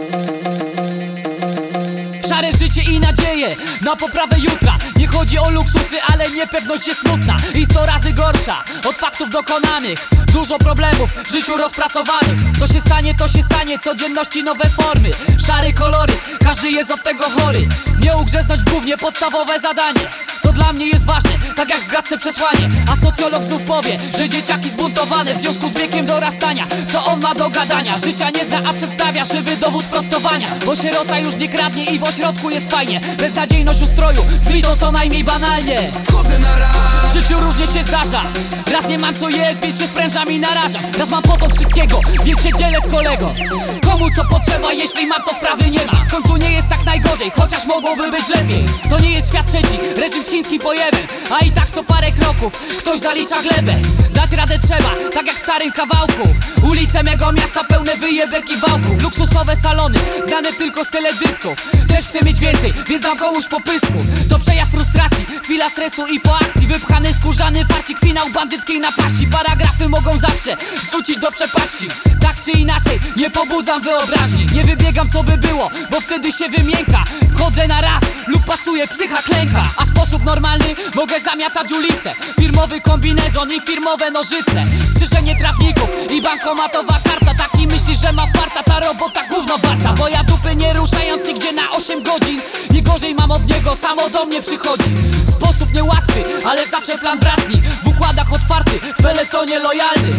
Szare życie i nadzieje na poprawę jutra. Nie chodzi o luksusy, ale niepewność jest smutna i 100 razy gorsza od faktów dokonanych. Dużo problemów w życiu rozpracowanych. Co się stanie, to się stanie, codzienności nowe formy. Szary koloryt, każdy jest od tego chory. Nie ugrzeznąć w gównie, podstawowe zadanie. To dla mnie jest ważne, tak jak w gadce przesłanie. A socjolog znów powie, że dzieciaki zbuntowane w związku z wiekiem dorastania. Co on ma do gadania? Życia nie zna, a przedstawia żywy dowód prostowania. Bo sierota już nie kradnie i w ośrodku jest fajnie. Beznadziejność ustroju, drzwi to co najmniej banalnie. Wchodzę na raz. W życiu różnie się zdarza. Raz nie mam co jeść, więc się sprężam i narażam. Raz mam potok wszystkiego, więc się dzielę z kolego. Komu co potrzeba, jeśli mam, to sprawy nie ma. W końcu nie jest tak najgorzej, chociaż mogłoby być lepiej. To nie jest świat trzeci, reżim z chińskim pojemem. A i tak co parę kroków ktoś zalicza glebę. Dać radę trzeba, tak jak w starym kawałku. Ulice mego miasta pełne wyjebek i wałków. Luksusowe salony, znane tylko z teledysków. Też chcę mieć więcej, więc dam komuś po pysku. To przejaw frustracji, chwila stresu i po akcji. Wypchany, skórzany farcik, finał bandyckiej napaści. Paragrafy mogą zawsze zrzucić do przepaści. Tak czy inaczej, nie pobudzam wyobraźni. Nie wybiegam co by było, bo wtedy się wymięka. Wchodzę na raz lub pasuje, psycha klęka. A sposób normalny, mogę zamiatać ulicę. Firmowy kombinezon i firmowe nożyce. Strzyżenie trawników i bankomatowa karta. Taki myśli, że ma farta, ta robota gówno warta. Bo ja dupy nie ruszając nigdzie na 8 godzin. Nie gorzej mam od niego, samo do mnie przychodzi. Sposób niełatwy, ale zawsze plan bratni. W układach otwarty, w peletonie lojalny.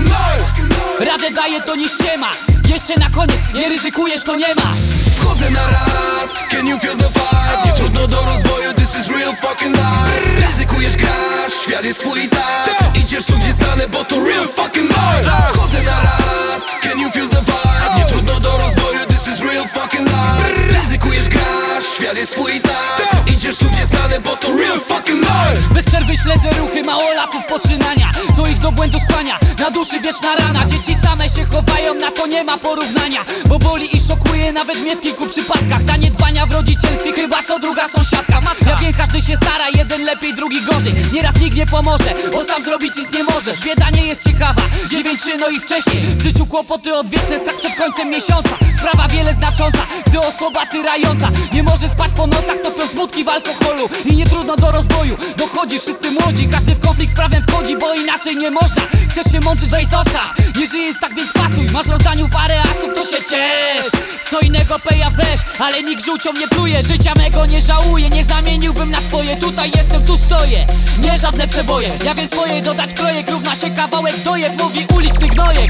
Radę daje, to nie ściema. Jeszcze na koniec, nie ryzykujesz, to nie masz. Wchodzę na raz, can you feel the vibe? Nie trudno do rozwoju, this is real fucking life. Ryzykujesz, grasz, świat jest twój i tak. Idziesz tu w nieznane, bo to real fucking life. Wchodzę na raz, can you feel the vibe? Nie trudno do rozwoju, this is real fucking life. Ryzykujesz, grasz, świat jest twój i tak. Idziesz tu w nieznane, bo to real fucking life. Bez przerwy śledzę ruchy małolatów poczynania, co ich do błędu skłania. Na duszy wieczna rana, dzieci same się chowają, na to nie ma porównania. Bo boli i szokuje nawet mnie w kilku przypadkach. Zaniedbania w rodzicielstwie, chyba co druga sąsiadka. Matka, ja wiem, każdy się stara, jeden lepiej, drugi gorzej. Nieraz nikt nie pomoże, bo sam zrobić nic nie możesz. Bieda nie jest ciekawa, 9-3 no i wcześniej. W życiu kłopoty odwieczne, tak przed końcem miesiąca. Sprawa wiele znacząca, gdy osoba tyrająca nie może spać po nocach, topią smutki w alkoholu. I nie trudno do rozboju, dochodzi wszyscy młodzi. Każdy w konflikt z prawem wchodzi, bo inaczej nie można. Chcesz się mądrzyć, weź zostaw, nie żyjesz tak, więc pasuj. Masz rozdaniu parę asów, to się ciesz. Co innego peja weź, ale nikt żółcią nie pluje. Życia mego nie żałuję, nie zamieniłbym na twoje. Tutaj jestem, tu stoję, nie żadne przeboje. Ja wiem swoje, dodać projekt równa się kawałek dojeb, mówi uliczny gnojek.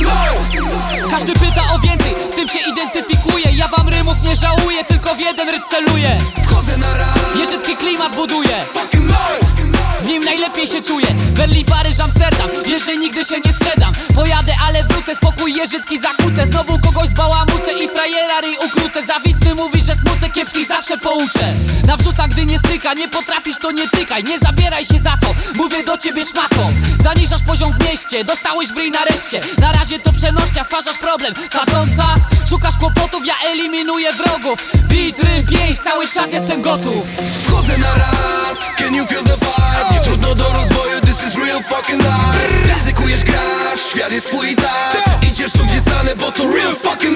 Każdy pyta o więcej, z tym się identyfikuje. Ja wam rymów nie żałuję, tylko w jeden rytm celuję. Wchodzę na raz, Jeżycki klimat buduję, fucking life. w nim najlepiej się czuję. Berlin, Paryż, Amsterdam, jeszcze nigdy się nie sprzedam. Pojadę, ale wrócę, spokój jeżycki zakłócę. Znowu kogoś zbałamucę i frajera ryj ukrócę. Zawistny mówi, że smucę, kiepskich zawsze pouczę. Nawrzuca, gdy nie styka, nie potrafisz, to nie tykaj. Nie zabieraj się za to, mówię do ciebie szmato. Zaniżasz poziom w mieście, dostałeś w ryj nareszcie. Na razie to przenośnia, stwarzasz problem. Sadząca, szukasz kłopotów, ja eliminuję wrogów. Beat, rym, pięść, cały czas jestem gotów. Wchodzę na raz, can you feel the vibe? Nie trudno do rozwoju, this is real fucking life. Ryzykujesz, grasz, świat jest twój i tak. Idziesz tu w nieznane, bo to real fucking